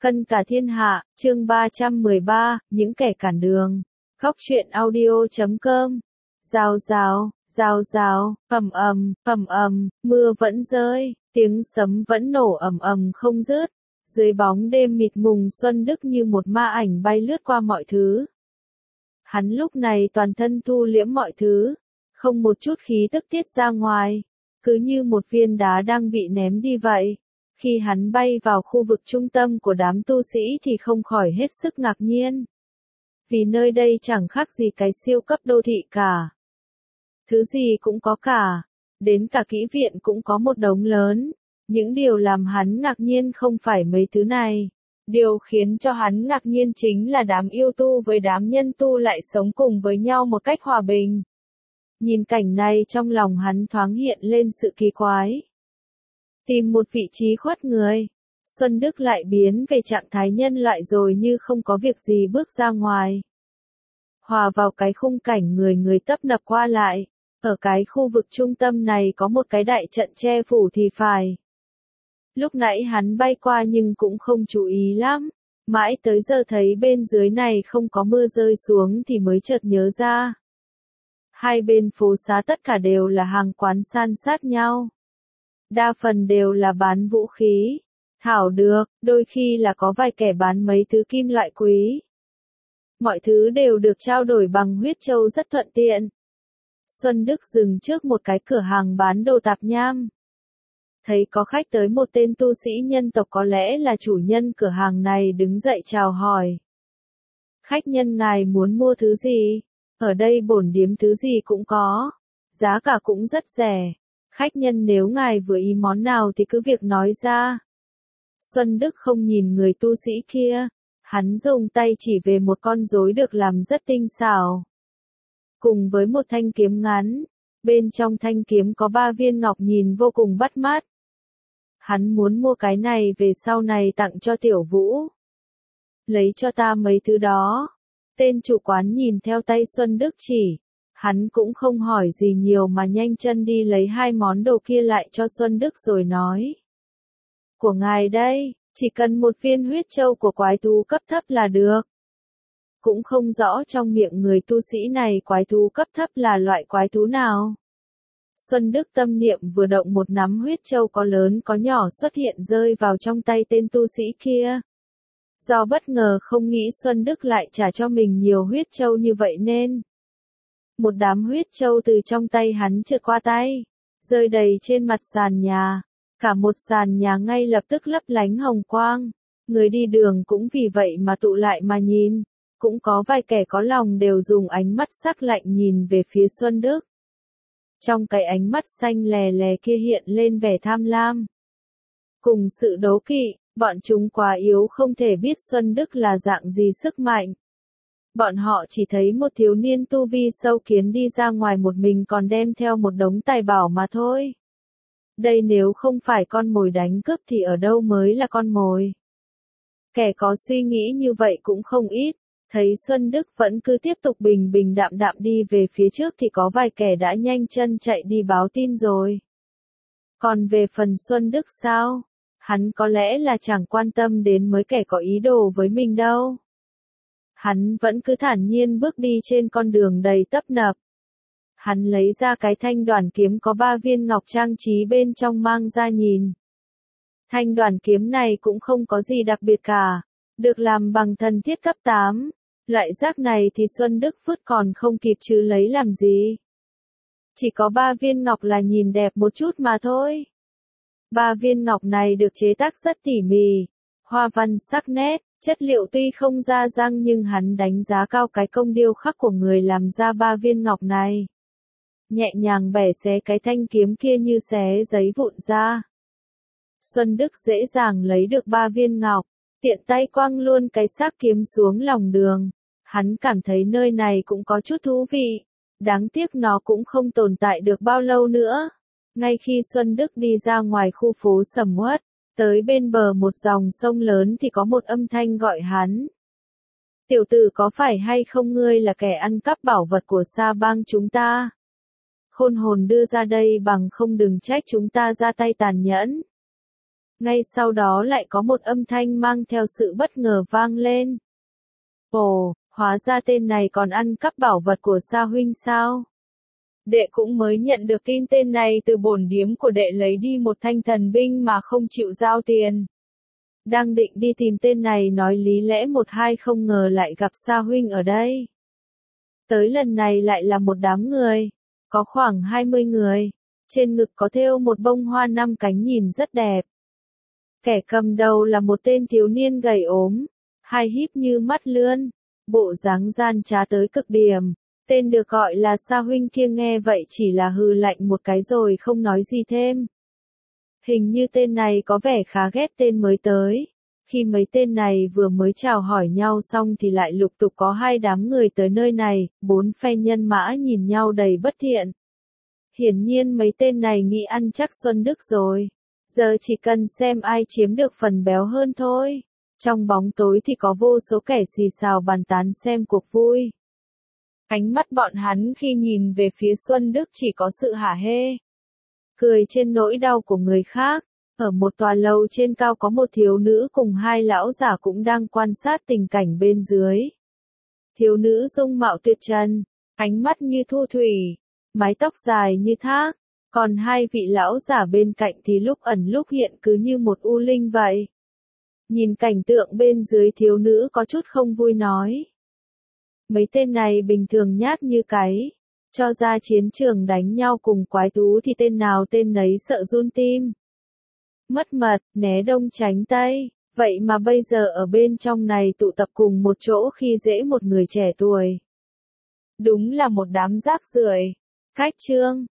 Cân cả thiên hạ, chương 313, những kẻ cản đường. Góc truyện audio.com. Rào rào, rào rào, ầm ầm, mưa vẫn rơi, tiếng sấm vẫn nổ ầm ầm không dứt. Dưới bóng đêm mịt mùng, Xuân Đức như một ma ảnh bay lướt qua mọi thứ. Hắn lúc này toàn thân thu liễm mọi thứ, không một chút khí tức tiết ra ngoài, cứ như một viên đá đang bị ném đi vậy. Khi hắn bay vào khu vực trung tâm của đám tu sĩ thì không khỏi hết sức ngạc nhiên. Vì nơi đây chẳng khác gì cái siêu cấp đô thị cả. Thứ gì cũng có cả, đến cả kỹ viện cũng có một đống lớn. Những điều làm hắn ngạc nhiên không phải mấy thứ này. Điều khiến cho hắn ngạc nhiên chính là đám yêu tu với đám nhân tu lại sống cùng với nhau một cách hòa bình. Nhìn cảnh này trong lòng hắn thoáng hiện lên sự kỳ quái. Tìm một vị trí khuất người, Xuân Đức lại biến về trạng thái nhân loại rồi như không có việc gì bước ra ngoài. Hòa vào cái khung cảnh người người tấp nập qua lại, ở cái khu vực trung tâm này có một cái đại trận che phủ thì phải. Lúc nãy hắn bay qua nhưng cũng không chú ý lắm, mãi tới giờ thấy bên dưới này không có mưa rơi xuống thì mới chợt nhớ ra. Hai bên phố xá tất cả đều là hàng quán san sát nhau. Đa phần đều là bán vũ khí, thảo dược, đôi khi là có vài kẻ bán mấy thứ kim loại quý. Mọi thứ đều được trao đổi bằng huyết châu rất thuận tiện. Xuân Đức dừng trước một cái cửa hàng bán đồ tạp nham. Thấy có khách tới, một tên tu sĩ nhân tộc có lẽ là chủ nhân cửa hàng này đứng dậy chào hỏi. Khách nhân ngài muốn mua thứ gì? Ở đây bổn điếm thứ gì cũng có, giá cả cũng rất rẻ. Khách nhân nếu ngài vừa ý món nào thì cứ việc nói ra. Xuân Đức không nhìn người tu sĩ kia, hắn dùng tay chỉ về một con rối được làm rất tinh xảo. Cùng với một thanh kiếm ngắn, bên trong thanh kiếm có 3 viên ngọc nhìn vô cùng bắt mắt. Hắn muốn mua cái này về sau này tặng cho Tiểu Vũ. Lấy cho ta mấy thứ đó. Tên chủ quán nhìn theo tay Xuân Đức chỉ. Hắn cũng không hỏi gì nhiều mà nhanh chân đi lấy 2 món đồ kia lại cho Xuân Đức rồi nói. Của ngài đây, chỉ cần một viên huyết châu của quái thú cấp thấp là được. Cũng không rõ trong miệng người tu sĩ này quái thú cấp thấp là loại quái thú nào. Xuân Đức tâm niệm vừa động, một nắm huyết châu có lớn có nhỏ xuất hiện rơi vào trong tay tên tu sĩ kia. Do bất ngờ không nghĩ Xuân Đức lại trả cho mình nhiều huyết châu như vậy nên một đám huyết châu từ trong tay hắn trượt qua tay, rơi đầy trên mặt sàn nhà. Cả một sàn nhà ngay lập tức lấp lánh hồng quang. Người đi đường cũng vì vậy mà tụ lại mà nhìn. Cũng có vài kẻ có lòng đều dùng ánh mắt sắc lạnh nhìn về phía Xuân Đức. Trong cái ánh mắt xanh lè lè kia hiện lên vẻ tham lam. Cùng sự đố kỵ, bọn chúng quá yếu không thể biết Xuân Đức là dạng gì sức mạnh. Bọn họ chỉ thấy một thiếu niên tu vi sâu kiến đi ra ngoài một mình còn đem theo một đống tài bảo mà thôi. Đây nếu không phải con mồi đánh cướp thì ở đâu mới là con mồi. Kẻ có suy nghĩ như vậy cũng không ít. Thấy Xuân Đức vẫn cứ tiếp tục bình bình đạm đạm đi về phía trước thì có vài kẻ đã nhanh chân chạy đi báo tin rồi. Còn về phần Xuân Đức sao? Hắn có lẽ là chẳng quan tâm đến mấy kẻ có ý đồ với mình đâu. Hắn vẫn cứ thản nhiên bước đi trên con đường đầy tấp nập. Hắn lấy ra cái thanh đoản kiếm có 3 viên ngọc trang trí bên trong mang ra nhìn. Thanh đoản kiếm này cũng không có gì đặc biệt cả, được làm bằng thần thiết cấp 8. Loại rác này thì Xuân Đức vứt còn không kịp chứ lấy làm gì. Chỉ có 3 viên ngọc là nhìn đẹp một chút mà thôi. 3 viên ngọc này được chế tác rất tỉ mỉ, hoa văn sắc nét, chất liệu tuy không ra răng nhưng hắn đánh giá cao cái công điêu khắc của người làm ra 3 viên ngọc này. Nhẹ nhàng bẻ xé cái thanh kiếm kia như xé giấy vụn ra. Xuân Đức dễ dàng lấy được 3 viên ngọc, tiện tay quăng luôn cái xác kiếm xuống lòng đường. Hắn cảm thấy nơi này cũng có chút thú vị, đáng tiếc nó cũng không tồn tại được bao lâu nữa. Ngay khi Xuân Đức đi ra ngoài khu phố sầm uất, tới bên bờ một dòng sông lớn thì có một âm thanh gọi hắn. Tiểu tử, có phải hay không ngươi là kẻ ăn cắp bảo vật của Sa Bang chúng ta? Khôn hồn đưa ra đây bằng không đừng trách chúng ta ra tay tàn nhẫn. Ngay sau đó lại có một âm thanh mang theo sự bất ngờ vang lên. Ồ, hóa ra tên này còn ăn cắp bảo vật của Sa huynh sao? Đệ cũng mới nhận được tin tên này từ bổn điếm của đệ lấy đi một thanh thần binh mà không chịu giao tiền. Đang định đi tìm tên này nói lý lẽ một hai không ngờ lại gặp Sa huynh ở đây. Tới lần này lại là một đám người, có khoảng 20 người, trên ngực có thêu một bông hoa 5 cánh nhìn rất đẹp. Kẻ cầm đầu là một tên thiếu niên gầy ốm, hai híp như mắt lươn, bộ dáng gian trá tới cực điểm. Tên được gọi là Sa huynh kia nghe vậy chỉ là hừ lạnh một cái rồi không nói gì thêm. Hình như tên này có vẻ khá ghét tên mới tới. Khi mấy tên này vừa mới chào hỏi nhau xong thì lại lục tục có hai đám người tới nơi này, 4 phe nhân mã nhìn nhau đầy bất thiện. Hiển nhiên mấy tên này nghĩ ăn chắc Xuân Đức rồi. Giờ chỉ cần xem ai chiếm được phần béo hơn thôi. Trong bóng tối thì có vô số kẻ xì xào bàn tán xem cuộc vui. Ánh mắt bọn hắn khi nhìn về phía Xuân Đức chỉ có sự hả hê. Cười trên nỗi đau của người khác. Ở một tòa lầu trên cao có một thiếu nữ cùng hai lão giả cũng đang quan sát tình cảnh bên dưới. Thiếu nữ dung mạo tuyệt trần, ánh mắt như thu thủy, mái tóc dài như thác, còn hai vị lão giả bên cạnh thì lúc ẩn lúc hiện cứ như một u linh vậy. Nhìn cảnh tượng bên dưới thiếu nữ có chút không vui nói. Mấy tên này bình thường nhát như cái, cho ra chiến trường đánh nhau cùng quái thú thì tên nào tên nấy sợ run tim. Mất mật, né đông tránh tây, vậy mà bây giờ ở bên trong này tụ tập cùng một chỗ khi dễ một người trẻ tuổi. Đúng là một đám rác rưởi. Khách chương.